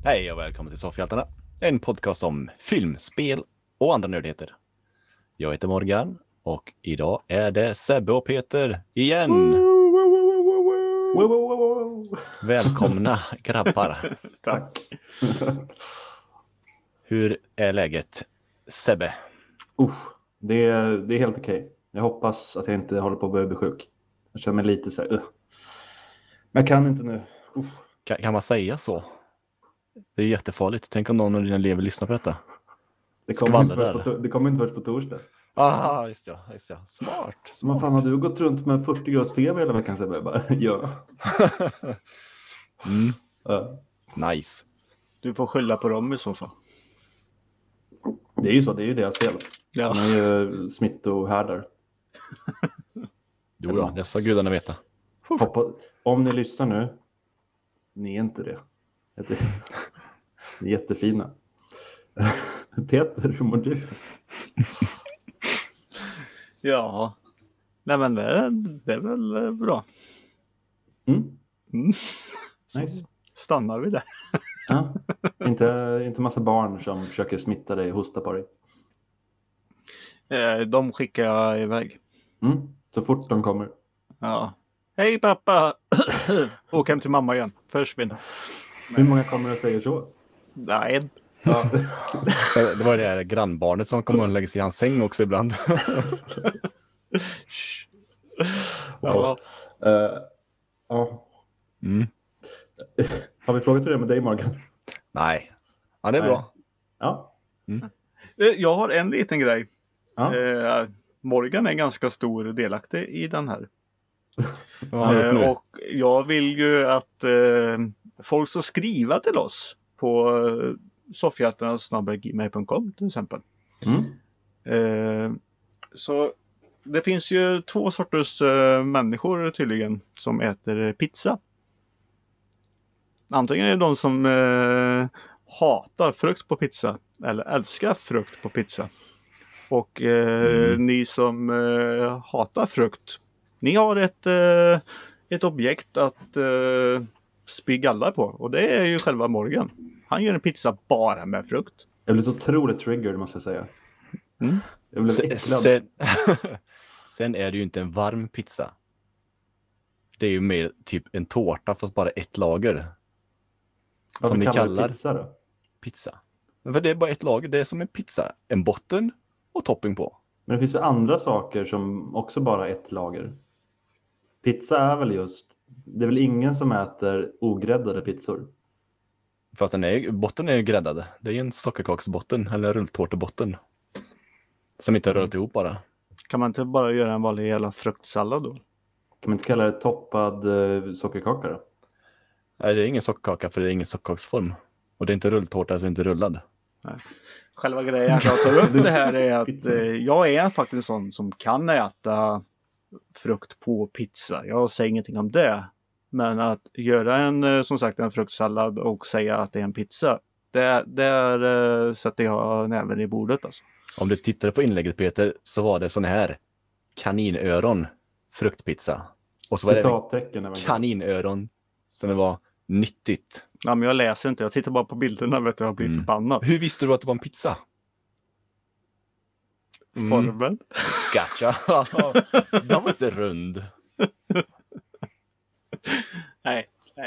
Hej och välkommen till Soffhjältarna, en podcast om film, spel och andra nördigheter. Jag heter Morgan och idag är det Sebbe och Peter igen. Välkomna grabbar. Tack. Hur är läget, Sebbe? Det är helt okej. Jag hoppas att jag inte håller på att börja bli sjuk. Jag känner mig lite så här. Men jag kan inte nu. Kan man säga så? Det är jättefarligt. Tänk om någon av dina elever lyssnar på detta. Det kommer inte först på torsdag. Ah, just ja. Smart. Men fan, har du gått runt med 40 graders feber hela veckan? Så jag bara, ja. Nice. Du får skylla på dem i så fall. Det är ju så, det är ju deras fel. Ja. De är ju smittohärdar. Jo då, det sa gudarna veta. Om ni lyssnar nu, ni är inte det. Ni är jättefina. Peter, hur mår du? Ja. Nej men det är väl bra. Nice. Stannar vi där. Ja. Inte massa barn som försöker smitta dig och hosta på dig. De skickar jag iväg. Så fort de kommer. Ja. Hej pappa! Åk hem till mamma igen. Försvinn. Hur många kommer och säger så? Nej. Ja. Det var det här grannbarnet som kommer och lägger sig i hans säng också ibland. Ja. Ja. Har vi frågat hur det är med dig, Morgan? Nej. Ja, det är bra. Ja. Jag har en liten grej. Ja. Morgan är ganska stor delaktig i den här. Vad har han gjort nu? Och jag vill ju att folk ska skriva till oss på soffhjältarna@gmail.com till exempel. Så det finns ju två sorters människor tydligen som äter pizza. Antingen är det de som hatar frukt på pizza eller älskar frukt på pizza. Och ni som hatar frukt, ni har ett objekt att spy galla på. Och det är ju själva Morgan. Han gör en pizza bara med frukt. Jag blev så otroligt triggered, måste jag säga. Jag blev äcklad. Sen är det ju inte en varm pizza. Det är ju mer typ en tårta fast bara ett lager. Vad vi kallar pizza då? Pizza. Men för det är bara ett lager. Det är som en pizza. En botten och topping på. Men det finns ju andra saker som också bara ett lager. Pizza är väl just... Det är väl ingen som äter ogräddade pizzor? Fast botten är ju gräddad. Det är ju en sockerkaksbotten eller rulltårtebotten. Som inte är rullat ihop bara. Kan man inte bara göra en vanlig jävla fruktsallad då? Kan man inte kalla det toppad sockerkaka då? Nej, det är ingen sockerkaka för det är ingen sockerkaksform. Och det är inte rulltårta, så det är inte rullad. Nej. Själva grejen jag tar upp det här är att jag är faktiskt sån som kan äta frukt på pizza. Jag säger ingenting om det. Men att göra en fruktsallad och säga att det är en pizza. Där sätter jag näven i bordet alltså. Om du tittade på inlägget, Peter, så var det sån här kaninöron fruktpizza. Och så var det kaninöron som det var nyttigt. Ja, men jag läser inte. Jag tittar bara på bilderna, vet du, jag blir förbannad. Hur visste du att det var en pizza? Formen. Gotcha. Den var inte rund. Nej.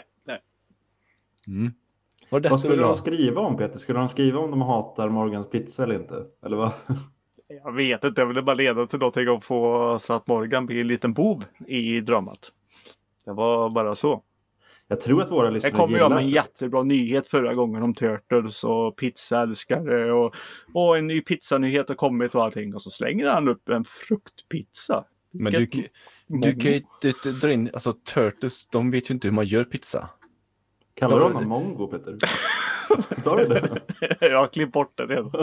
Vad skulle de skriva om, Peter? Skulle de skriva om de hatar Morgans pizza eller inte? Eller vad? Jag vet inte. Jag ville bara leda till någonting och få så att Morgan blir en liten bov i dramat. Det var bara så. Jag tror att våra lyssnare gillar det. Jag kom med en jättebra nyhet förra gången om Turtles och pizzaälskare och en ny pizzanyhet har kommit och allting. Och så slänger han upp en fruktpizza. Men du kan ju inte dra in, alltså Turtles, de vet ju inte hur man gör pizza. Kallar du honom mongo, Peter? Sa du det? Jag har klippt bort det redan.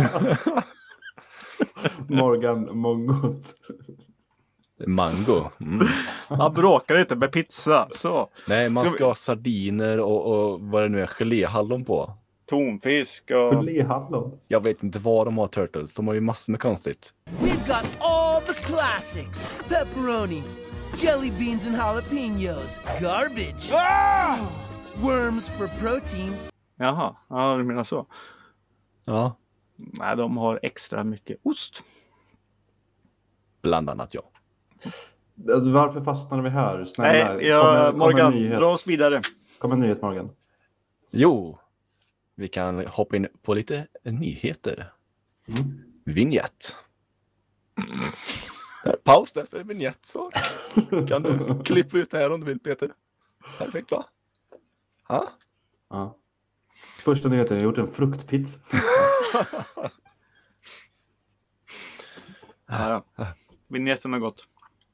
Morgan mongot. Mango. Man bråkar inte med pizza. Så. Nej, man ska ha sardiner och vad det nu är, geléhallon på. Tonfisk och... Geléhallon? Jag vet inte vad de har, Turtles. De har ju massor med konstigt. We've got all the classics. Pepperoni, jelly beans and jalapenos, garbage. Worms for protein. Jaha, ja, du menar så. Ja, Nej, de har extra mycket ost. bland annat ja. Alltså, varför fastnade vi här? Snälla, Nej, Morgan, nyhet. dra oss vidare. Kom en nyhet, Morgan. Jo, vi kan hoppa in på lite nyheter. Vignett. Paus där för vignett, så kan du klippa ut det här om du vill, Peter. Perfekt, va? Ja. Ja. Första nyheten, jag har gjort en fruktpizza. Ja. Vignetten har gått.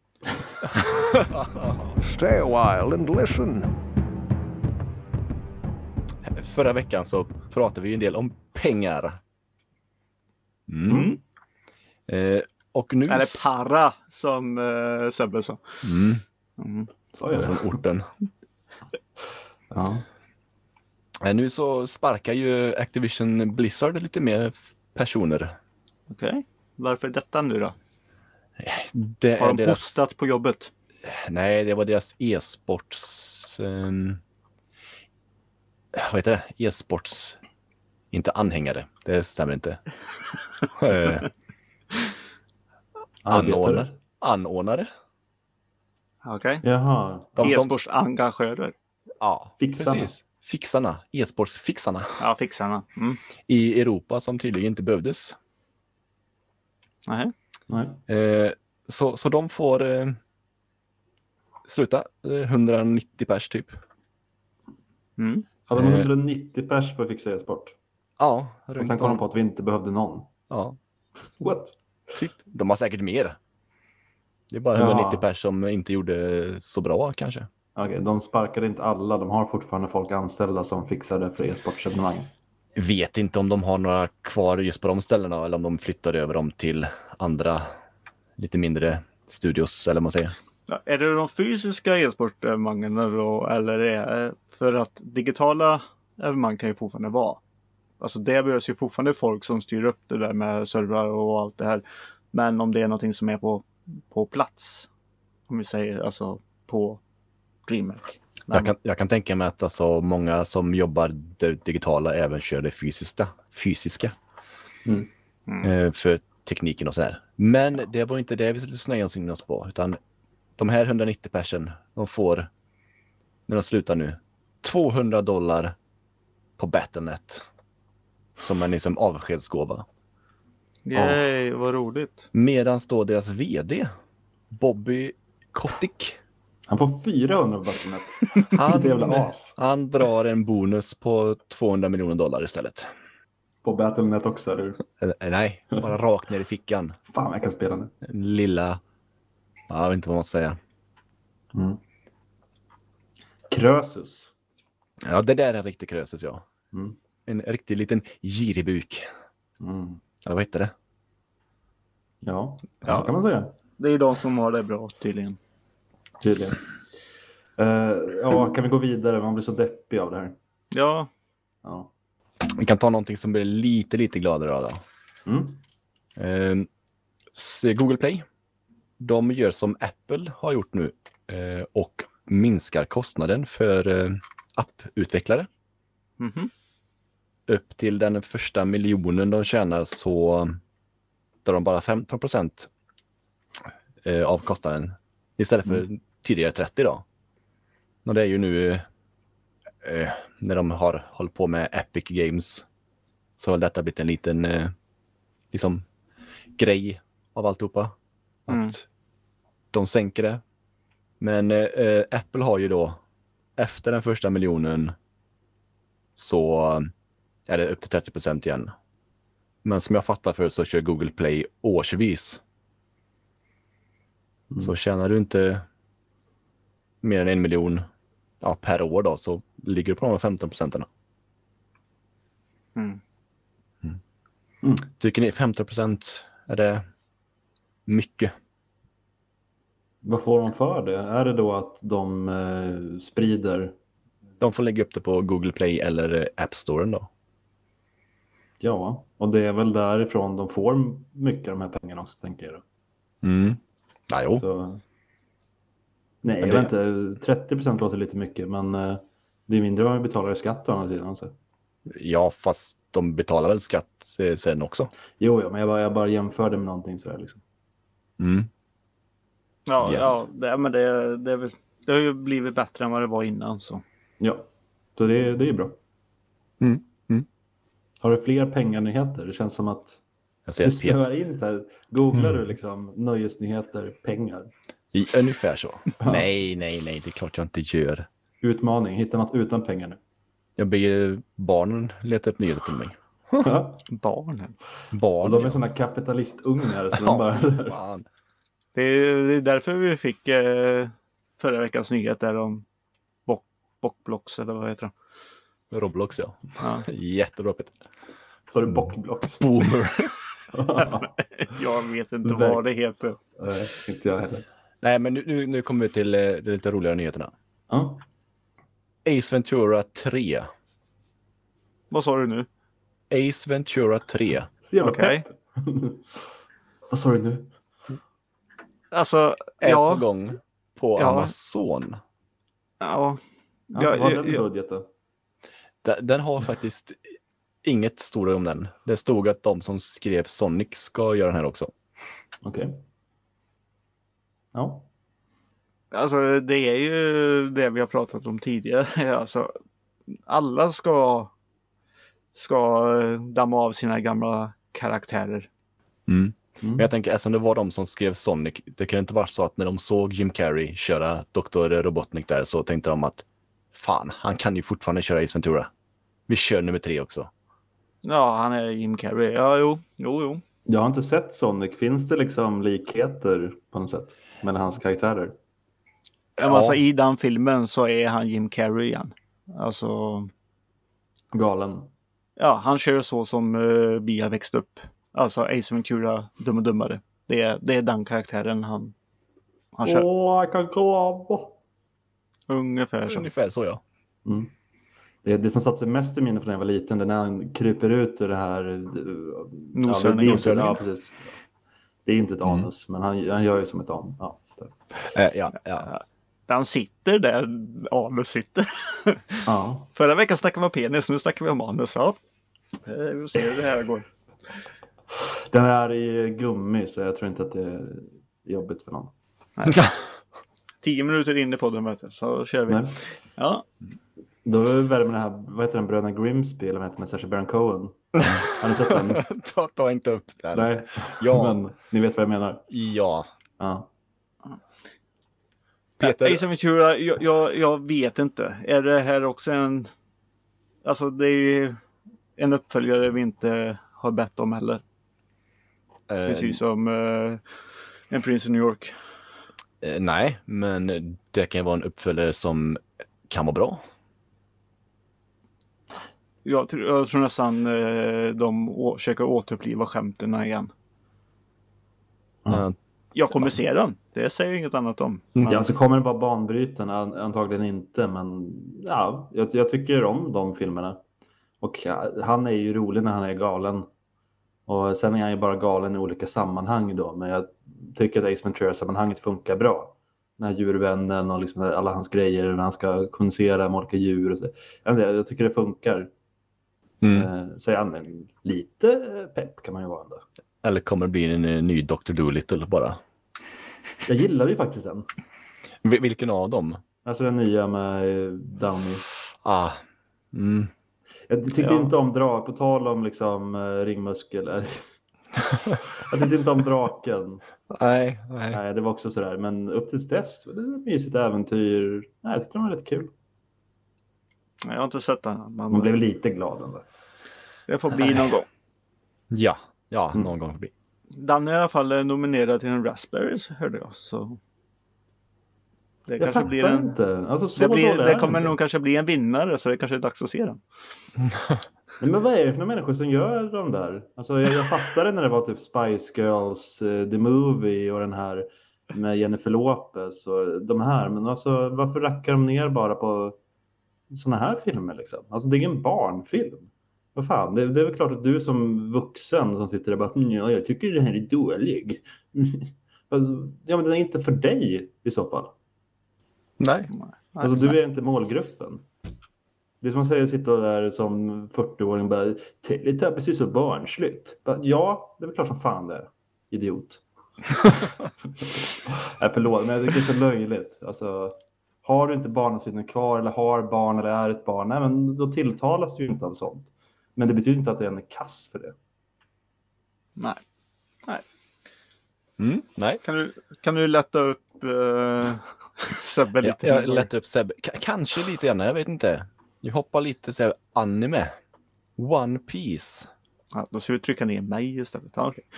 Stay a while and listen. Förra veckan så pratade vi en del om pengar. Och nu... Eller para, som Sebbe sa. Sa jag det? Från orten. Ja. Nu så sparkar ju Activision Blizzard lite mer personer. Okej. Varför detta nu då? Det Har är de deras... hostat på jobbet? Nej, det var deras e-sports... vad heter det? E-sports... Inte anhängare. Det stämmer inte. Anordnare. Okej. Jaha. E-sportsengagörer. Ja, Fixarna. precis. Fixarna. E-sportsfixarna. Ja, fixarna. I Europa som tydligen inte behövdes. Nej. Nej. Så de får sluta 190 pers typ. Hade de 190 pers för att fixa e-sport? Ja, Och sen kom de på att vi inte behövde någon. Ja, What? typ. De har säkert mer. Det är bara 190 pers som inte gjorde så bra kanske. Okej, de sparkade inte alla. De har fortfarande folk anställda som fixade för e-sportsevenemang. Vet inte om de har några kvar just på de ställena eller om de flyttar över dem till andra lite mindre studios eller vad man säger. Ja, är det de fysiska e-sportevenemangen då, eller är det för att digitala evenemang kan ju fortfarande vara? Alltså det behövs ju fortfarande folk som styr upp det där med servrar och allt det här. Men om det är någonting som är på plats, om vi säger alltså på DreamHack. Jag kan tänka mig att alltså, många som jobbar det digitala även kör det fysiska. För tekniken och så här. Men det var inte det vi skulle snöja oss på, utan de här 190 personer, de får när de slutar nu $200 på Battle.net som en liksom avskedsgåva. Yay, vad roligt. Medan då deras vd Bobby Kotick, Han får 400 på Battle.net. Det är väl as. han drar en bonus på $200 miljoner istället. På Battle.net också, eller? Nej, bara rakt ner i fickan. Fan, jag kan spela nu. En lilla... Ja, jag vet inte vad man ska säga. Krösus. Ja, det där är en riktig krösus, ja. Mm. En riktig liten giribuk. Eller vad heter det? Ja, så kan man säga. Det är de som har det bra tydligen. Tydligen. Kan vi gå vidare? Man blir så deppig av det här. Ja. Vi kan ta någonting som blir lite gladare av då. Google Play. De gör som Apple har gjort nu och minskar kostnaden för apputvecklare. Upp till den första miljonen de tjänar så drar de bara 15% av kostnaden istället för tidigare 30 då. Och det är ju nu när de har hållit på med Epic Games så har detta blivit en liten liksom grej av alltihopa. Att de sänker det. Men Apple har ju då efter den första miljonen så är det upp till 30% igen. Men som jag fattar för så kör Google Play årsvis. Så tjänar du inte mer än 1 miljon per år då så ligger du på de 15%. Tycker ni 15% är det mycket? Vad får de för det? Är det då att de sprider? De får lägga upp det på Google Play eller App Storen då. Ja, och det är väl därifrån de får mycket av de här pengarna också, tänker jag då. Ja, jo. Så... Nej, Men jag vet inte. 30% låter lite mycket, men det är mindre än vad vi betalar i skatt å andra sidan. Så. Ja, fast de betalar väl skatt sen också. Jo, men jag bara jämförde med någonting sådär liksom. Mm. Ja, Yes. ja men det har ju blivit bättre än vad det var innan. Så. Ja, så det är bra. Mm. Mm. Har du fler pengarnyheter? Det känns som att Jag ser du att Peter, snöar in så här. Googlar du liksom nöjesnyheter, pengar. ungefär så. Nej, det är klart jag inte gör. Utmaning, hitta något utan pengar nu. Jag ber barnen leta upp nyheter till mig. Barnen. Barn, Och de är sådana kapitalistungar så de bara... Fan. Det är därför vi fick förra veckans nyhet där om Bockblocks eller vad heter det? Roblox, ja. Ja. Jättebra, Peter. Så har du bockblocks. Boomer. Jag vet inte vad det heter. Nej, inte jag heller. Nej, men nu kommer vi till de lite roligare nyheterna. Ja. Ace Ventura 3. Vad sa du nu? Ace Ventura 3. Så jävla Okej. pepp. Vad sa du nu? Alltså, Är ja. på gång på Ja. Amazon. Ja. Ja, vad har den budgeten? Den har faktiskt inget stort om den. Det stod att de som skrev Sonic ska göra den här också. Okej. Ja. Alltså det är ju det vi har pratat om tidigare. Alltså, alla ska damma av sina gamla karaktärer. Mm. Mm. Men jag tänker, eftersom det var de som skrev Sonic, det kan inte vara så att när de såg Jim Carrey köra Dr. Robotnik där så tänkte de att fan, han kan ju fortfarande köra Ace Ventura. Vi kör nummer 3 också. Ja, han är Jim Carrey. Ja, jo. Jag har inte sett Sonic. Finns det liksom likheter på något sätt mellan hans karaktärer? Men alltså, i den filmen så är han Jim Carrey igen. Alltså, Galen. ja, han kör så som vi har växt upp. Alltså Ace Ventura, Dum och Dummare. Det är den karaktären han kör. Jag kan grava. Ungefär så. Ungefär så, ja. Mm. Det som satt sig mest i minne från när jag var liten, det är när han kryper ut ur det här... Noshörningen. Ja, precis. Det är inte ett anus, men han gör ju som ett anus. Ja, Ja. Den sitter där anus sitter. ja. Förra veckan snackade vi om penis, nu snackar vi om anus. Ja. Vi får se hur det här går. Den är i gummi, så jag tror inte att det är jobbigt för någon. 10 minuter in i podden, vet jag, så kör vi. Nej. Ja. Då är det med den här, vad heter den, Bröderna Grimsby, eller vad heter med Sacha Baron Cohen? Har ni sett den? ta inte upp den. Nej, Ja. men ni vet vad jag menar. Ja. Ja. Peter. Ace Ventura, jag vet inte. Är det här också en... Alltså det är ju en uppföljare vi inte har bett om heller. Precis som en Prince of New York. Nej, men det kan vara en uppföljare som kan vara bra. Jag tror nästan de försöker återuppliva skämten igen. Ja. Jag kommer se den. Det säger jag inget annat om. Ja, så kommer det vara banbrytande, antagligen inte, men ja, jag tycker om de filmerna. Och han är ju rolig när han är galen. Och sen är han ju bara galen i olika sammanhang då, men jag tycker att Ace Ventura-sammanhanget funkar bra. Den här djurvännen och liksom alla hans grejer när han ska kommunicera med olika djur och så. Jag tycker det funkar. Så ja, men lite pepp kan man ju vara ändå. Eller kommer det bli en ny Dr. Dolittle bara? Jag gillade ju faktiskt den. Vilken av dem? Alltså den nya med Downey. Jag tyckte inte om på tal om liksom ringmuskel. Jag tyckte inte om draken. Nej. Nej, det var också sådär. Men upp tills dess, det var ett mysigt äventyr. Nej, jag tyckte det var rätt kul. Jag har inte sett den. Man blev lite glad ändå. Det får bli någon gång. Ja, någon gång förbi. Den är i alla fall nominerad till en Raspberries, hörde jag. Så det Jag kanske fattar blir en... inte. Alltså, så Det kommer nog kanske bli en vinnare, så det kanske är dags att se den. Nej, men vad är det för människor som gör de där? Alltså, jag fattade när det var typ Spice Girls, The Movie och den här med Jennifer Lopez och de här. Men alltså, varför rackar de ner bara på såna här filmer liksom? Alltså, det är ingen barnfilm. Vad fan, det är väl klart att du som vuxen som sitter där bara, ja, jag tycker det här är dålig. Alltså, ja, men den är inte för dig i så fall. Nej. Alltså, du är inte målgruppen. Det är som att säga sitta där som 40-åring och bara Teletubbies är så barnsligt. Ja, det är väl klart som fan det är. Idiot. Nej, förlåt, men jag tycker det är så löjligt. Alltså, har du inte barnasinne kvar eller har barn eller är ett barn, nej, men då tilltalas du ju inte av sånt. Men det betyder inte att det är en kass för det. Nej. Nej. Kan du lätta upp Sebbe lite? Jag lättar upp Sebbe. Kanske lite grann, jag vet inte. Jag hoppar lite så här anime. One Piece. Ja, då ska vi trycka ner mig istället. Ja, okay.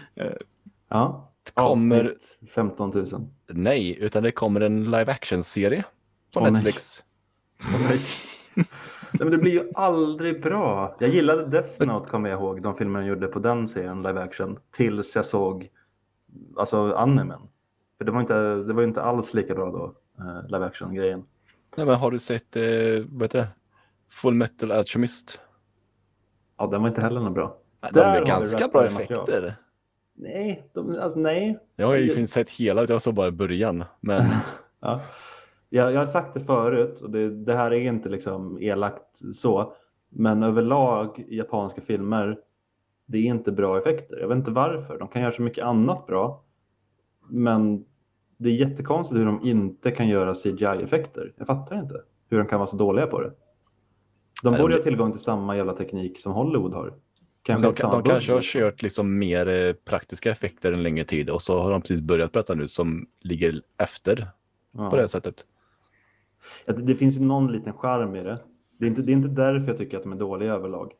Ja, Kommer... avsnitt 15 000. Nej, utan det kommer en live action-serie på Åh, Netflix. Nej. Nej, men det blir ju aldrig bra. Jag gillade Death Note, kommer jag ihåg, de filmer jag gjorde på den serien live action, tills jag såg alltså animen. För det var inte alls lika bra då, live action grejen. Nej, men har du sett vad heter det? Full Metal Alchemist? Ja, den var inte heller något bra. De Där är har vi ganska bra röstade material. effekter. Nej, nej. Jag har ju inte sett hela, jag såg bara början. Men Ja. Jag har sagt det förut och det här är inte liksom elakt så. Men överlag i japanska filmer, det är inte bra effekter. Jag vet inte varför. De kan göra så mycket annat bra. Men det är jättekonstigt hur de inte kan göra CGI-effekter. Jag fattar inte hur de kan vara så dåliga på det. De borde ha tillgång till samma jävla teknik som Hollywood har. de kanske har kört liksom mer praktiska effekter en längre tid och så har de precis börjat på detta nu som ligger efter på det sättet. Det finns ju någon liten charm i det. Det är inte därför jag tycker att de är dåliga överlag.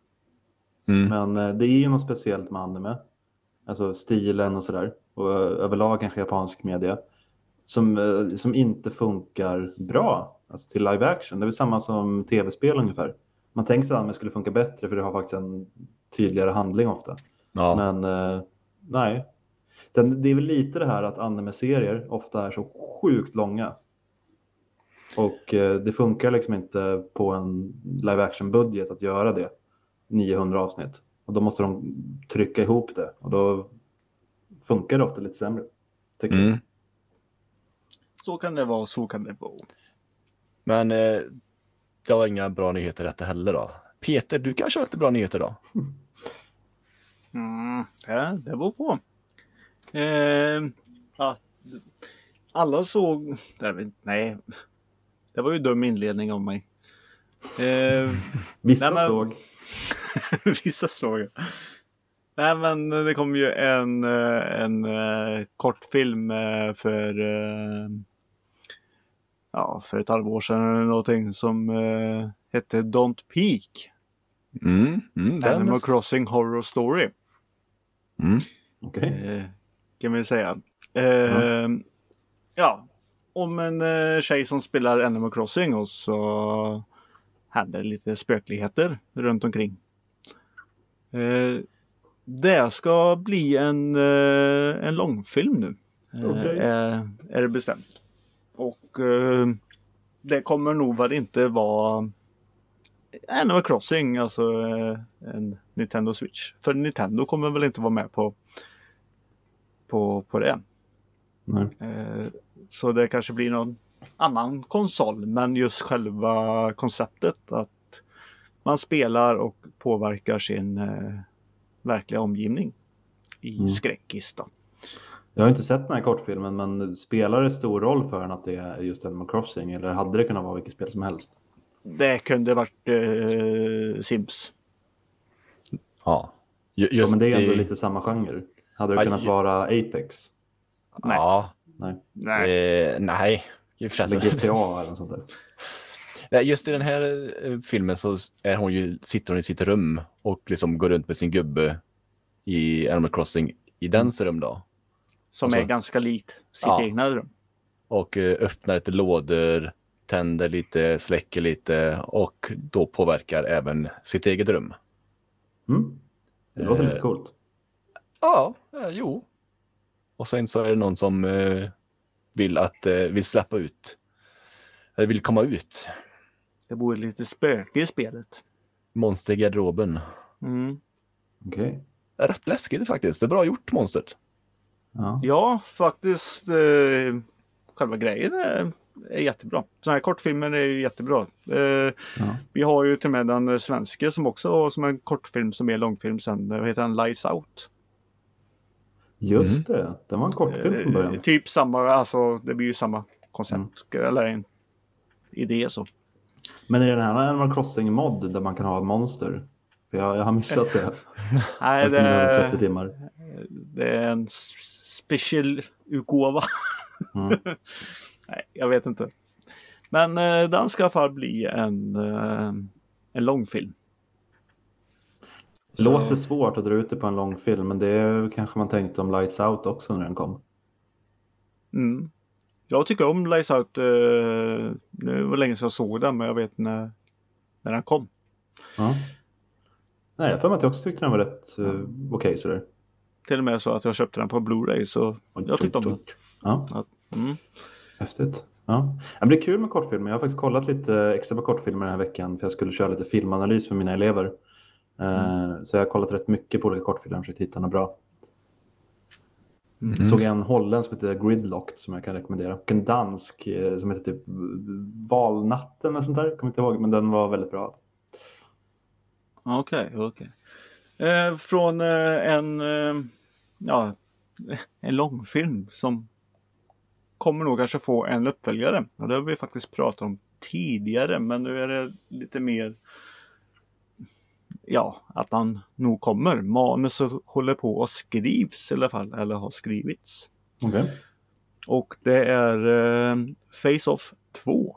Men det är ju något speciellt med anime. Alltså stilen och sådär. Och överlag kanske japansk media. Som inte funkar bra. Alltså till live action. Det är väl samma som tv-spel ungefär. Man tänker sig att anime skulle funka bättre för det har faktiskt en tydligare handling ofta. Ja. Men nej. Det är väl lite det här att anime-serier ofta är så sjukt långa. Och det funkar liksom inte på en live action-budget att göra det. 900 avsnitt. Och då måste de trycka ihop det. Och då funkar det ofta lite sämre. Tycker jag. Så kan det vara, så kan det vara. Men det var inga bra nyheter detta heller då. Peter, du kanske har lite bra nyheter då? Ja, det var på. Ja, alla såg... Nej, det var ju dum inledning av mig. Vissa såg. Vissa såg. Nej, men det kom ju en kortfilm för ett halvår sedan eller någonting som hette Don't Peek. Animal Crossing Horror Story. Okay. Kan vi säga. Ja, om en tjej som spelar Animal Crossing och så händer lite spökligheter runt omkring. Det ska bli en långfilm nu. Okay. Är det bestämt. Och det kommer nog väl inte vara Animal Crossing, alltså en Nintendo Switch. För Nintendo kommer väl inte vara med på det. Nej. Så det kanske blir någon annan konsol, men just själva konceptet att man spelar och påverkar sin verkliga omgivning i skräckis då. Jag har inte sett den här kortfilmen, men spelar det stor roll för en att det är just Animal Crossing, eller hade det kunnat vara vilket spel som helst? Det kunde varit Sims. Ja. Men det är ändå lite samma genre. Hade det kunnat vara Apex? Nej. Ja. Nej. Nej. Eller GTA eller något sånt där. Just i den här filmen så sitter hon i sitt rum och liksom går runt med sin gubbe i Animal Crossing i dens rum då. Som är ganska likt sitt egna rum. Och öppnar lite lådor, tänder lite, släcker lite och då påverkar även sitt eget rum. Det låter lite coolt. Ja, jo. Och sen så är det någon som vill släppa ut. Eller vill komma ut. Det bor lite spöke i spelet. Monster i garderoben. Okej. Det är rätt läskigt faktiskt. Det är bra gjort, monstret. Ja, faktiskt. Själva grejen är är jättebra. Sådana här kortfilmer är ju jättebra. Vi har ju till och med den svenska som också har som en kortfilm som är långfilm sen. Vad heter den? Lights Out. Just det, det var en kortfilm från början. Typ samma, alltså det blir ju samma koncept. Eller en idé så. Men är det den här Animal Crossing mod där man kan ha ett monster? För jag har missat det. Nej, Efter 30 timmar. Det är en special utgåva. Nej, jag vet inte. Men den ska i alla fall bli en långfilm. Det låter svårt att dra ut det på en lång film, men det kanske man tänkte om Lights Out också när den kom. Jag tycker om Lights Out. Det var länge sedan jag såg den, men jag vet när den kom. Ja. Nej, jag för mig att jag också tyckte den var rätt okej sådär. Till och med så att jag köpte den på Blu-ray, så jag tyckte om den. Ja. Häftigt. Ja. Det blir kul med kortfilmer. Jag har faktiskt kollat lite extra på kortfilmer den här veckan för jag skulle köra lite filmanalys med mina elever. Så jag har kollat rätt mycket på olika kortfilmer och försökt hitta något bra. Såg en holländsk som heter Gridlocked som jag kan rekommendera. Och en dansk som heter typ Valnatten eller sånt där. Jag kommer inte ihåg, men den var väldigt bra. Okej. Från en långfilm som kommer nog kanske få en uppföljare. Och det har vi faktiskt pratat om tidigare, men nu är det lite mer att han nog kommer. Manuset håller på och skrivs i alla fall, eller har skrivits. Okej. Och det är Face-Off 2.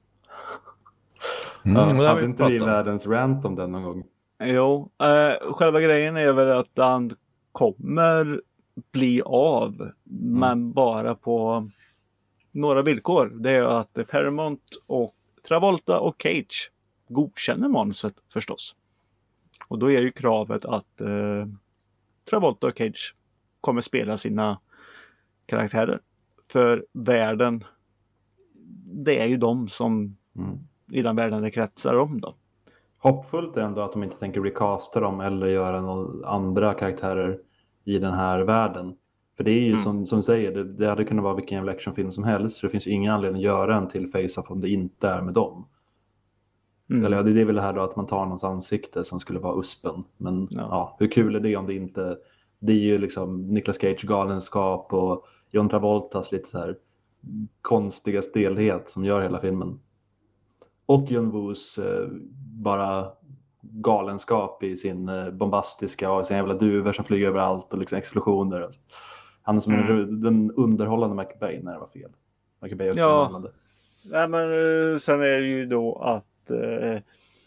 Hade inte vi världens rant om den någon gång? Jo, själva grejen är väl att han kommer bli av, men bara på några villkor. Det är att Paramount och Travolta och Cage godkänner manuset förstås. Och då är ju kravet att Travolta och Cage kommer spela sina karaktärer. För världen, det är ju de som i den världen det kretsar om då. Hoppfullt är ändå att de inte tänker recasta dem eller göra några andra karaktärer i den här världen. För det är ju som du säger, det hade kunnat vara vilken jävla actionfilm som helst. Så det finns ingen anledning att göra en till Face-Off om det inte är med dem. Eller det är väl det här då att man tar någons ansikte som skulle vara uspen. Men hur kul är det om det inte... Det är ju liksom Nicolas Cage galenskap och John Travoltas lite så här konstiga stelhet som gör hela filmen. Och John Woos bara galenskap i sin bombastiska och sin jävla duvor som flyger överallt och liksom explosioner. Alltså. Han är som den underhållande McBain när det var fel. McBain också underhållande. Nej, men sen är det ju då att det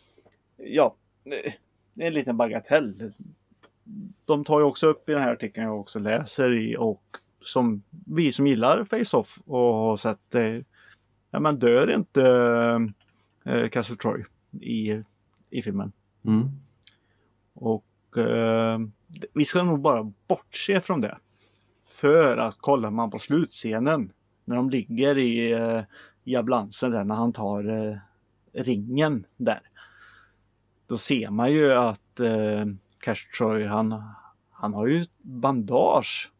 är en liten bagatell. De tar ju också upp i den här artikeln jag också läser i, och som vi som gillar Face-Off och har sett men dör inte Castle Troy i filmen. Och vi ska nog bara bortse från det. För att kollar man på slutscenen när de ligger i ambulansen där, när han tar ringen där, då ser man ju att Castle Troy han har ju bandage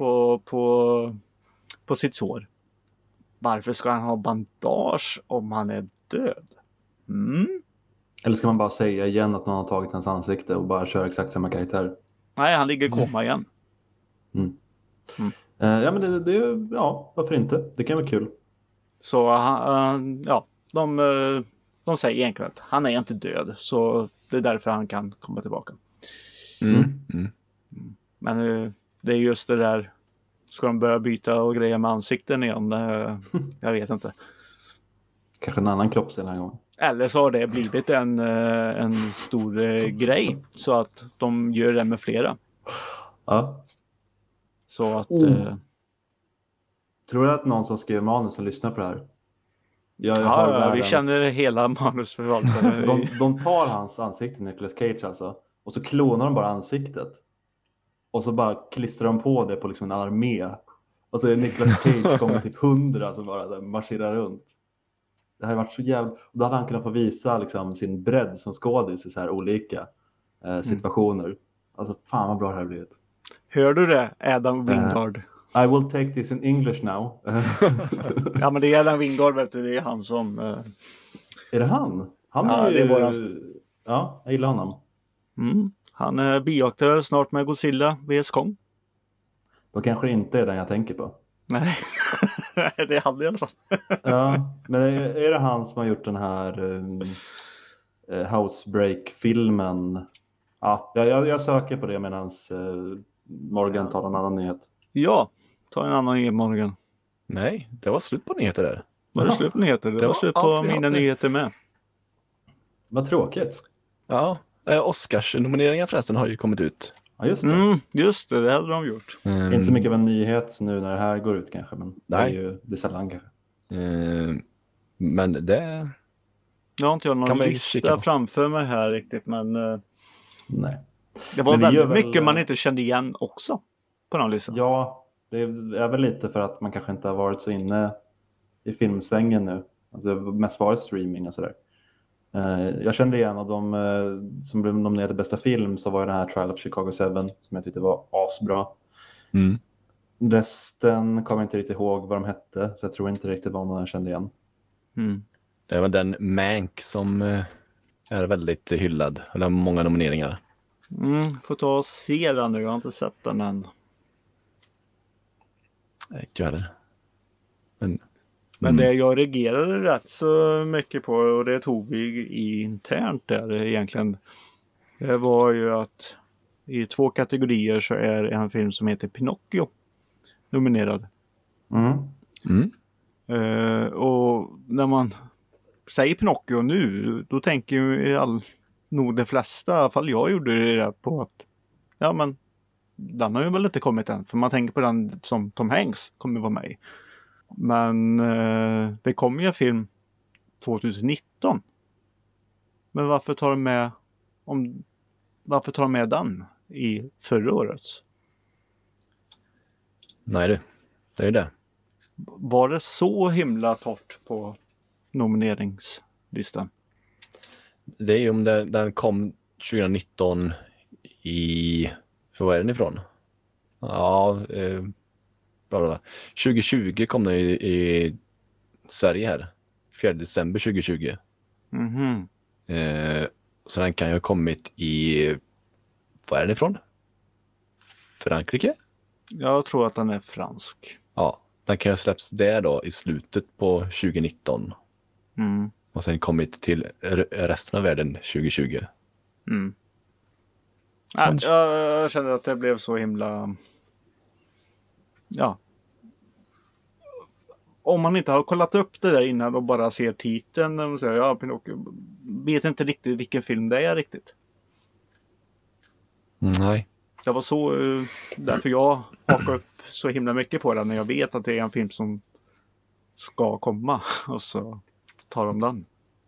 på sitt sår. Varför ska han ha bandage om han är död? Eller ska man bara säga igen att någon har tagit hans ansikte och bara köra exakt samma karaktär? Nej, han ligger i koma igen. Ja, men varför inte? Det kan vara kul. Så de säger egentligen att han är inte död, så det är därför han kan komma tillbaka. Men det är just det där, ska de börja byta och grejer med ansikten igen? Jag vet inte. Kanske en annan kroppsdel den här gången. Eller så har det blivit en stor grej så att de gör det med flera. Ja. Så att... Tror du att någon som skriver manus som lyssnar på det här? Vi känner hela manusförvaltaren. de tar hans ansikte, Nicolas Cage alltså. Och så klonar de bara ansiktet. Och så bara klistrar de på det på liksom en armé. Och så är Nicolas Cage kommer typ 100 som bara där marscherar runt. Det här har varit så jävla... Och då hade han kunnat få visa liksom sin bredd som skådis i så här olika situationer. Alltså fan vad bra det här har blivit. Hör du det, Adam Wingard? I will take this in English now. Ja, men det är Allen Wingard, vet du. Det är han som... Är det han? Han Ja, är det ju... är våran- Ja, jag gillar honom. Han är bioaktör snart med Godzilla vs Kong. Då kanske det inte är den jag tänker på. Nej, det är han i alla fall. Ja, men är det han som har gjort den här Housebreak-filmen? Ja, jag söker på det medan Morgan tar en annan nyhet. Ja, ta en annan i morgon. Nej, det var slut på nyheter där. Var det slut på nyheter? Det var var slut allt på vi mina hade. nyheter med. Vad tråkigt. Ja, Oscars-nomineringar förresten har ju kommit ut. Ja, just det. Just det, det hade de gjort. Inte så mycket av en nyhet nu när det här går ut kanske, men Nej. det är sällan kanske. Men det... Jag har inte jag någon Kan man kika lista på. framför mig här riktigt, men Nej. det var Men det gör väldigt väl- mycket man inte kände igen också på den listan. Ja, det är väl lite för att man kanske inte har varit så inne i filmsvängen nu. Alltså det har mest varit streaming och sådär. Jag kände igen av de som blev nominerade till bästa film, så var det den här Trial of Chicago 7 som jag tyckte var asbra. Mm. Resten kommer jag inte riktigt ihåg vad de hette, så jag tror inte riktigt vad någon jag kände igen. Mm. Det var den Mank som är väldigt hyllad. Den har många nomineringar. Får ta och se den nu, jag har inte sett den än. Inte jag heller. Men det jag reagerade rätt så mycket på, och det tog vi internt där egentligen, det var ju att i 2 kategorier så är en film som heter Pinocchio nominerad. Och när man säger Pinocchio nu, då tänker ju nog de flesta, i alla fall jag gjorde det där, på att ja, men den har ju väl inte kommit än, för man tänker på den som Tom Hanks kommer vara med i. Men det kom ju en film 2019. Men varför tar de med den i förra årets? Nej du, det är ju det. Var det så himla torrt på nomineringslistan? Det är ju om den kom 2019 i... För vad är den ifrån? Ja, bra. 2020 kom den i Sverige här. 4 december 2020. Mhm. Så den kan ju ha kommit i... Vad är den ifrån? Frankrike? Jag tror att den är fransk. Ja, den kan ju ha släppts där då i slutet på 2019. Mm. Och sen kommit till resten av världen 2020. Mm. Nej, jag känner att det blev så himla... Ja. Om man inte har kollat upp det där innan och bara ser titeln och säger ja, Pinocchio, vet inte riktigt vilken film det är riktigt. Nej. Det var så därför jag hakar upp så himla mycket på den, när jag vet att det är en film som ska komma, och så tar de den.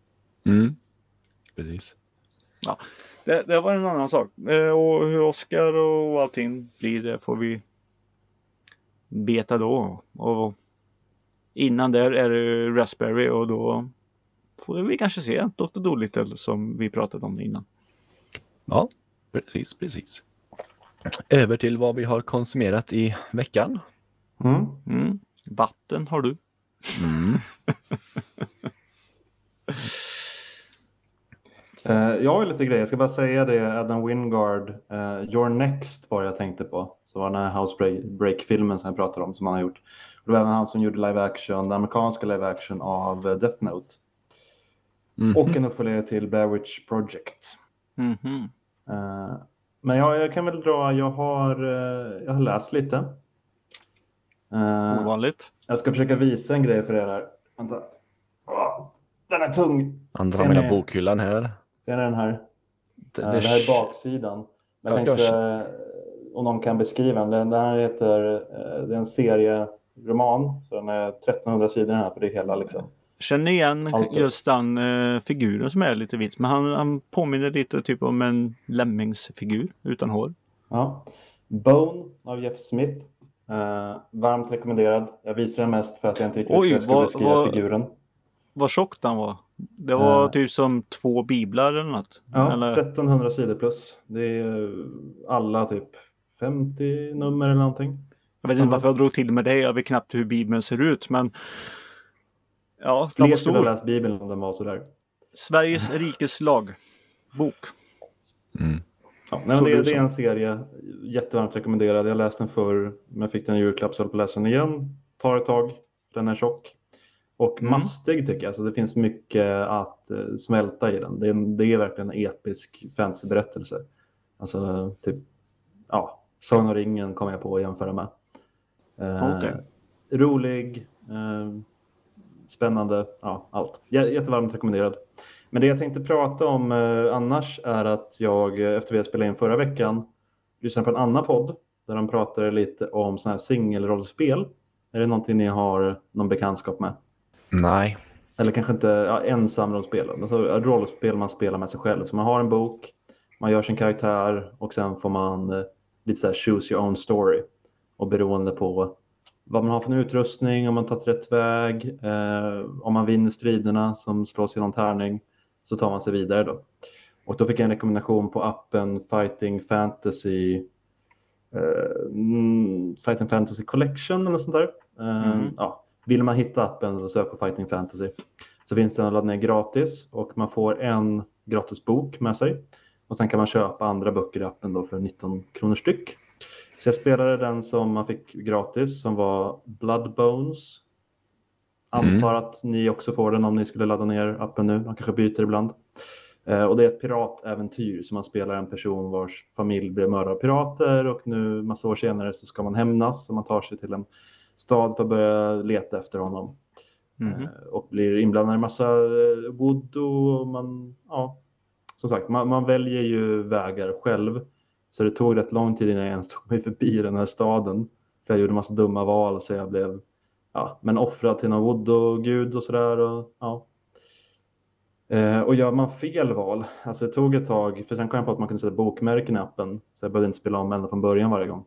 Precis. Ja, det var en annan sak. Och hur Oscar och allting blir, det får vi veta då. Och innan där är det Raspberry, och då får vi kanske se Dr. Dolittle som vi pratade om innan. Ja, precis. Över till vad vi har konsumerat i veckan. Vatten har du. Jag har lite grejer. Jag ska bara säga det. Adam Wingard, Your Next var det jag tänkte på. Så var den här Housebreak-filmen som jag pratade om, som han har gjort. Det var även han som gjorde live action, den amerikanska live action av Death Note. Och en uppföljare till Blair Witch Project. Men jag kan väl dra, jag har läst lite. Ovanligt. Jag ska försöka visa en grej för er här. Vänta. Den är tung. Andra Ser har mina ni- bokhyllan här. Ser ni den här? Det Det här är baksidan. Jag Ja, tänkte om någon kan beskriva den. Den här heter, det är en serieroman. Så den är 1300 sidor den här, för det är hela liksom. Känner igen Alltid. just den figuren som är lite vit. Men han påminner lite typ om en lämmingsfigur utan hår. Ja. Bone av Jeff Smith. Varmt rekommenderad. Jag visar den mest för att jag inte riktigt Oj, visste hur jag skulle beskriva vad- figuren. Vad tjock den var. Det var typ som 2 biblar eller något. Ja, Eller... 1300 sidor plus. Det är alla typ 50 nummer eller någonting. Jag vet inte varför jag drog till med det. Jag vet knappt hur Bibeln ser ut. Men ja, den Fler var skulle ha stor. läst Bibeln om den var sådär. Sveriges rikes lag. Bok. Ja, nej, men Så det du är en serie jättevarmt rekommenderad. Jag läste den förr, men jag fick den i julklapp så jag håller på att läsa den igen. Tar ett tag, den är tjock. Och mastig tycker jag, så det finns mycket att smälta i den. Det är verkligen en episk fantasyberättelse. Alltså typ, ja, Sagan om ringen kommer jag på att jämföra med. Okej. Rolig, spännande, ja, allt. Jättevarmt rekommenderad. Men det jag tänkte prata om annars är att jag, efter vi spelade in förra veckan, lyssnade på en annan podd där de pratade lite om sådana här singelrollspel. Är det någonting ni har någon bekantskap med? Nej. Eller kanske inte ensamrollspel, men så rollspel man spelar med sig själv. Så man har en bok, man gör sin karaktär och sen får man lite så här choose your own story. Och beroende på vad man har för utrustning, om man tagit rätt väg, om man vinner striderna som slås i någon tärning, så tar man sig vidare då. Och då fick jag en rekommendation på appen Fighting Fantasy Collection eller sånt där. Ja, vill man hitta appen så sök på Fighting Fantasy. Så finns den att ladda ner gratis och man får en gratis bok med sig. Och sen kan man köpa andra böcker i appen då för 19 kronor styck. Så jag spelade den som man fick gratis som var Blood Bones. Antar att ni också får den om ni skulle ladda ner appen nu. Man kanske byter ibland. Och det är ett piratäventyr som man spelar en person vars familj blev mördad av pirater. Och nu massa år senare så ska man hämnas. Så man tar sig till en stad för att börja leta efter honom. Och blir inblandad i massa voodoo. Och man, ja, som sagt, man väljer ju vägar själv. Så det tog rätt lång tid innan jag ens tog mig förbi den här staden. För jag gjorde massa dumma val så jag blev offrad till någon voodoo-gud och sådär. Och gör man fel val, alltså det tog ett tag, för sen kom jag på att man kunde sätta bokmärken i appen. Så jag behövde inte spela om ända från början varje gång.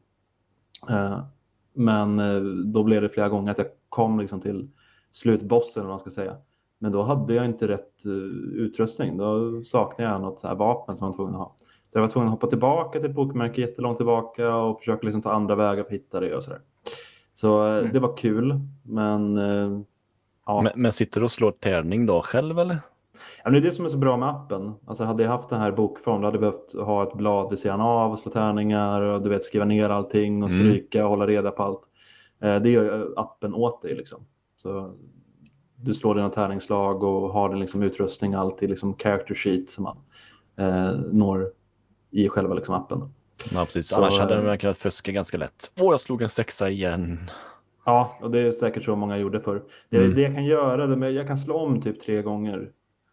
Men då blev det flera gånger att jag kom liksom till slutbossen, eller vad man ska säga. Men då hade jag inte rätt utrustning. Då saknade jag något så här vapen som man var tvungen att ha. Så jag var tvungen att hoppa tillbaka till ett bokmärke jättelångt tillbaka och försöka liksom ta andra vägar för att hitta det och sådär. Så det var kul, men ja. Men sitter du och slår tärning då själv eller? Ja, men det är det som är så bra med appen. Alltså hade jag haft den här bokform, då hade jag behövt ha ett blad vid sidan av och slå tärningar och du vet skriva ner allting och stryka och hålla reda på allt. Det gör appen åt dig liksom. Så du slår dina tärningsslag och har den liksom utrustning alltid liksom character sheet som man når i själva liksom appen. Ja, precis. Så, annars hade man kunnat fuska ganska lätt. Jag slog en 6 igen. Ja, och det är säkert så många gjorde förr. Det jag kan göra, jag kan slå om typ 3 gånger.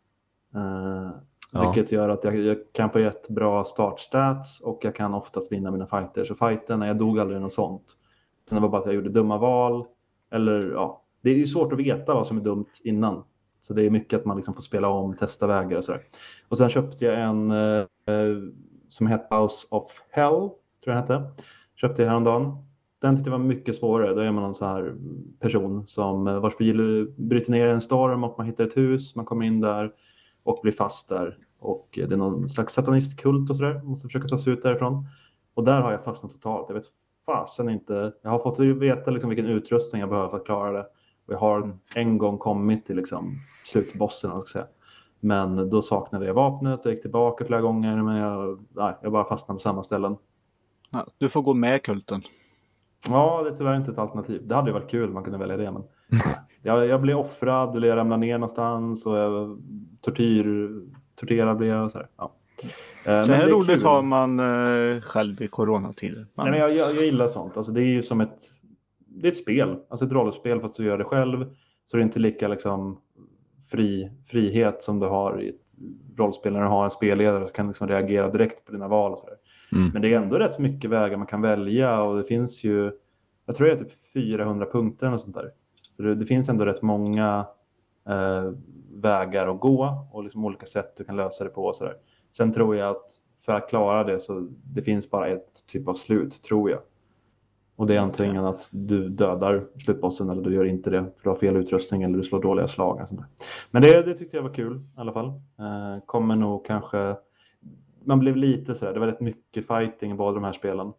Vilket gör att jag kan få ett bra startstats och jag kan oftast vinna mina fighter. Så fighterna, jag dog aldrig något sånt. Det var bara att jag gjorde dumma val. Eller ja, det är ju svårt att veta vad som är dumt innan. Så det är mycket att man liksom får spela om, testa vägar och sådär. Och sen köpte jag en som heter House of Hell, tror jag hette. Köpte jag häromdagen. Den tyckte jag var mycket svårare. Då är man en sån här person som vars bil bryter ner en storm och man hittar ett hus. Man kommer in där och blir fast där. Och det är någon slags satanistkult och sådär. Måste försöka ta sig ut därifrån. Och där har jag fastnat totalt. Jag vet fasen inte. Jag har fått veta liksom vilken utrustning jag behöver för att klara det. Och jag har en gång kommit till liksom slutbossen, ska säga. Men då saknade jag vapnet och gick tillbaka flera gånger. Men jag bara fastnade på samma ställen. Ja, du får gå med kulten. Ja, det är tyvärr inte ett alternativ. Det hade ju varit kul om man kunde välja det. Men jag blev offrad eller jag ramlade ner någonstans. Och jag torterad blev jag och sådär. Ja. Så här roligt har man själv i coronatider. Nej, men jag gillar sånt. Alltså, det är ju som ett spel. Alltså ett rollspel fast du gör det själv. Så det är inte lika liksom frihet som du har i ett rollspel när du har en spelledare så kan liksom reagera direkt på dina val och sådär. Men det är ändå rätt mycket vägar man kan välja och det finns ju, jag tror det är typ 400 punkter och sånt där. Så det finns ändå rätt många vägar att gå och liksom olika sätt du kan lösa det på och sådär. Sen tror jag att för att klara det så det finns bara ett typ av slut, tror jag. Och det är antingen att du dödar slutbossen eller du gör inte det för du har fel utrustning eller du slår dåliga slag. Och sånt där. Men det tyckte jag var kul i alla fall. Kommer nog kanske... Man blev lite sådär, det var rätt mycket fighting i båda de här spelen.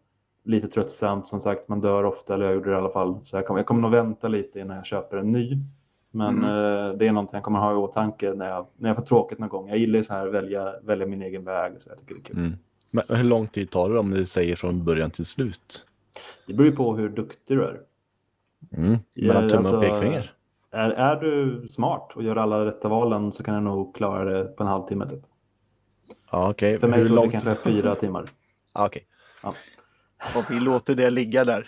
lite tröttsamt som sagt. Man dör ofta, eller jag gjorde det i alla fall. Så jag kommer nog vänta lite innan jag köper en ny. Men det är någonting jag kommer ha i åtanke när jag får tråkigt någon gång. Jag gillar så här välja min egen väg. Så jag tycker det är kul. Men hur lång tid tar det om du säger från början till slut? Det beror ju på hur duktig du är. Mellan tumme alltså, och pekfinger? Är du smart och gör alla rätta valen så kan du nog klara det på en halvtimme typ. Ja, okej. För mig Hur tog långt? det kanske 4 timmar. Ja, okej. Ja. Och vi låter det ligga där.